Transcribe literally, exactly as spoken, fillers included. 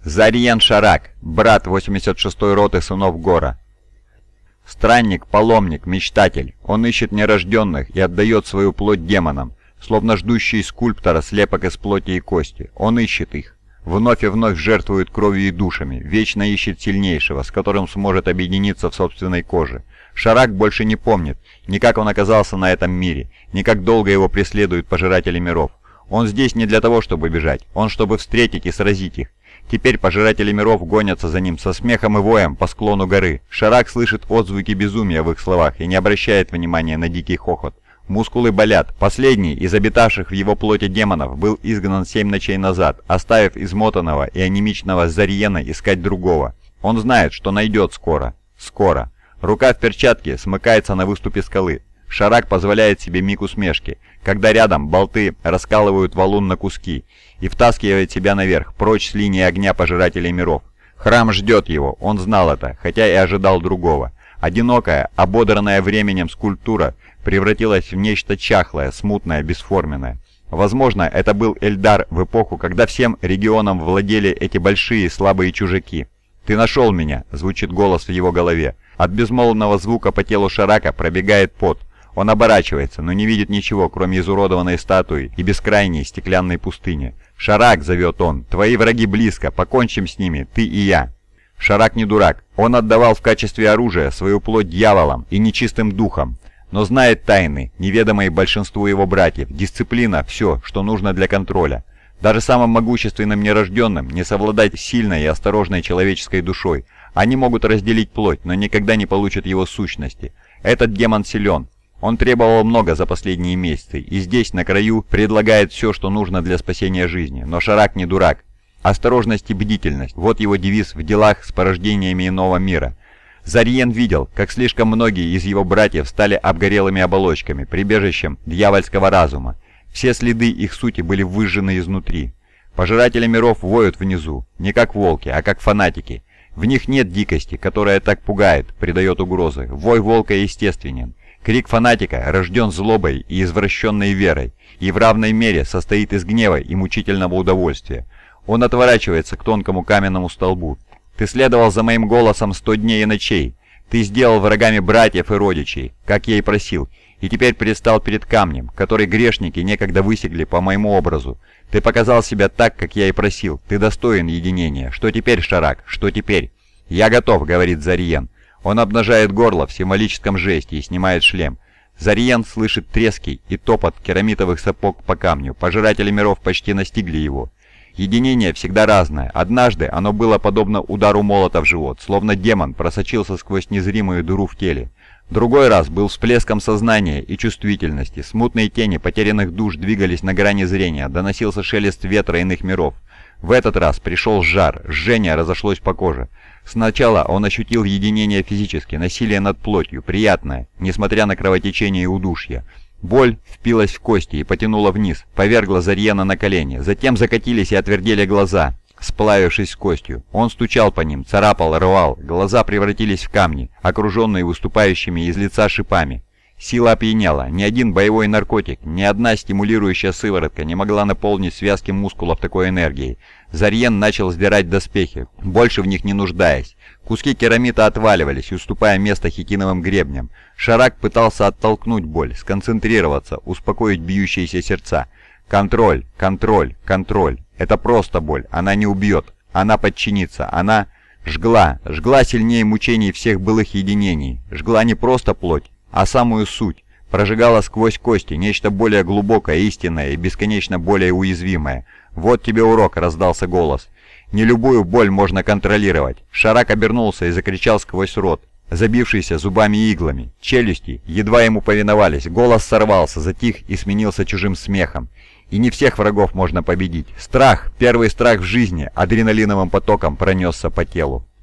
Зариен Шарак, брат восемьдесят шестой роты сынов Гора. Странник, паломник, мечтатель. Он ищет нерожденных и отдает свою плоть демонам, словно ждущий скульптора слепок из плоти и кости. Он ищет их. Вновь и вновь жертвует кровью и душами, вечно ищет сильнейшего, с которым сможет объединиться в собственной коже. Шарак больше не помнит, ни как он оказался на этом мире, ни как долго его преследуют пожиратели миров. Он здесь не для того, чтобы бежать, он чтобы встретить и сразить их. Теперь пожиратели миров гонятся за ним со смехом и воем по склону горы. Шарак слышит отзвуки безумия в их словах и не обращает внимания на дикий хохот. Мускулы болят. Последний из обитавших в его плоти демонов был изгнан семь ночей назад, оставив измотанного и анемичного Зариена искать другого. Он знает, что найдет скоро. Скоро. Рука в перчатке смыкается на выступе скалы. Шарак позволяет себе миг усмешки, когда рядом болты раскалывают валун на куски и втаскивает себя наверх, прочь с линии огня пожирателей миров. Храм ждет его, он знал это, хотя и ожидал другого. Одинокая, ободранная временем скульптура превратилась в нечто чахлое, смутное, бесформенное. Возможно, это был Эльдар в эпоху, когда всем регионам владели эти большие слабые чужаки. «Ты нашел меня!» — звучит голос в его голове. От безмолвного звука по телу Шарака пробегает пот. Он оборачивается, но не видит ничего, кроме изуродованной статуи и бескрайней стеклянной пустыни. «Шарак!» — зовет он. «Твои враги близко, покончим с ними, ты и я!» Шарак не дурак. Он отдавал в качестве оружия свою плоть дьяволам и нечистым духам, но знает тайны, неведомые большинству его братьев, дисциплина – все, что нужно для контроля. Даже самым могущественным нерожденным не совладать сильной и осторожной человеческой душой. Они могут разделить плоть, но никогда не получат его сущности. Этот демон силен. Он требовал много за последние месяцы, и здесь, на краю, предлагает все, что нужно для спасения жизни. Но Шарак не дурак. Осторожность и бдительность – вот его девиз в делах с порождениями иного мира. Зариен видел, как слишком многие из его братьев стали обгорелыми оболочками, прибежищем дьявольского разума. Все следы их сути были выжжены изнутри. Пожиратели миров воют внизу, не как волки, а как фанатики. В них нет дикости, которая так пугает, придает угрозы. Вой волка естественен. Крик фанатика рожден злобой и извращенной верой, и в равной мере состоит из гнева и мучительного удовольствия. Он отворачивается к тонкому каменному столбу. «Ты следовал за моим голосом сто дней и ночей. Ты сделал врагами братьев и родичей, как я и просил, и теперь предстал перед камнем, который грешники некогда высекли по моему образу. Ты показал себя так, как я и просил. Ты достоин единения. Что теперь, Шарак? Что теперь?» «Я готов», — говорит Зариен. Он обнажает горло в символическом жесте и снимает шлем. Зариен слышит трески и топот керамитовых сапог по камню. Пожиратели миров почти настигли его. Единение всегда разное. Однажды оно было подобно удару молота в живот, словно демон просочился сквозь незримую дыру в теле. Другой раз был всплеском сознания и чувствительности. Смутные тени потерянных душ двигались на грани зрения, доносился шелест ветра иных миров. В этот раз пришел жар, жжение разошлось по коже. Сначала он ощутил единение физически, насилие над плотью, приятное, несмотря на кровотечение и удушье. Боль впилась в кости и потянула вниз, повергла Зариена на колени. Затем закатились и отвердели глаза, сплавившись с костью. Он стучал по ним, царапал, рвал. Глаза превратились в камни, окруженные выступающими из лица шипами. Сила опьяняла. Ни один боевой наркотик, ни одна стимулирующая сыворотка не могла наполнить связки мускулов такой энергией. Зариен начал сдирать доспехи, больше в них не нуждаясь. Куски керамита отваливались, уступая место хитиновым гребням. Шарак пытался оттолкнуть боль, сконцентрироваться, успокоить бьющиеся сердца. Контроль, контроль, контроль. Это просто боль. Она не убьет. Она подчинится. Она жгла, жгла сильнее мучений всех былых единений. Жгла не просто плоть, а самую суть. Прожигала сквозь кости нечто более глубокое, истинное и бесконечно более уязвимое. «Вот тебе урок», — раздался голос. «Не любую боль можно контролировать». Шарак обернулся и закричал сквозь рот, забившийся зубами и иглами. Челюсти едва ему повиновались, голос сорвался, затих и сменился чужим смехом. И не всех врагов можно победить. Страх, первый страх в жизни, адреналиновым потоком пронесся по телу.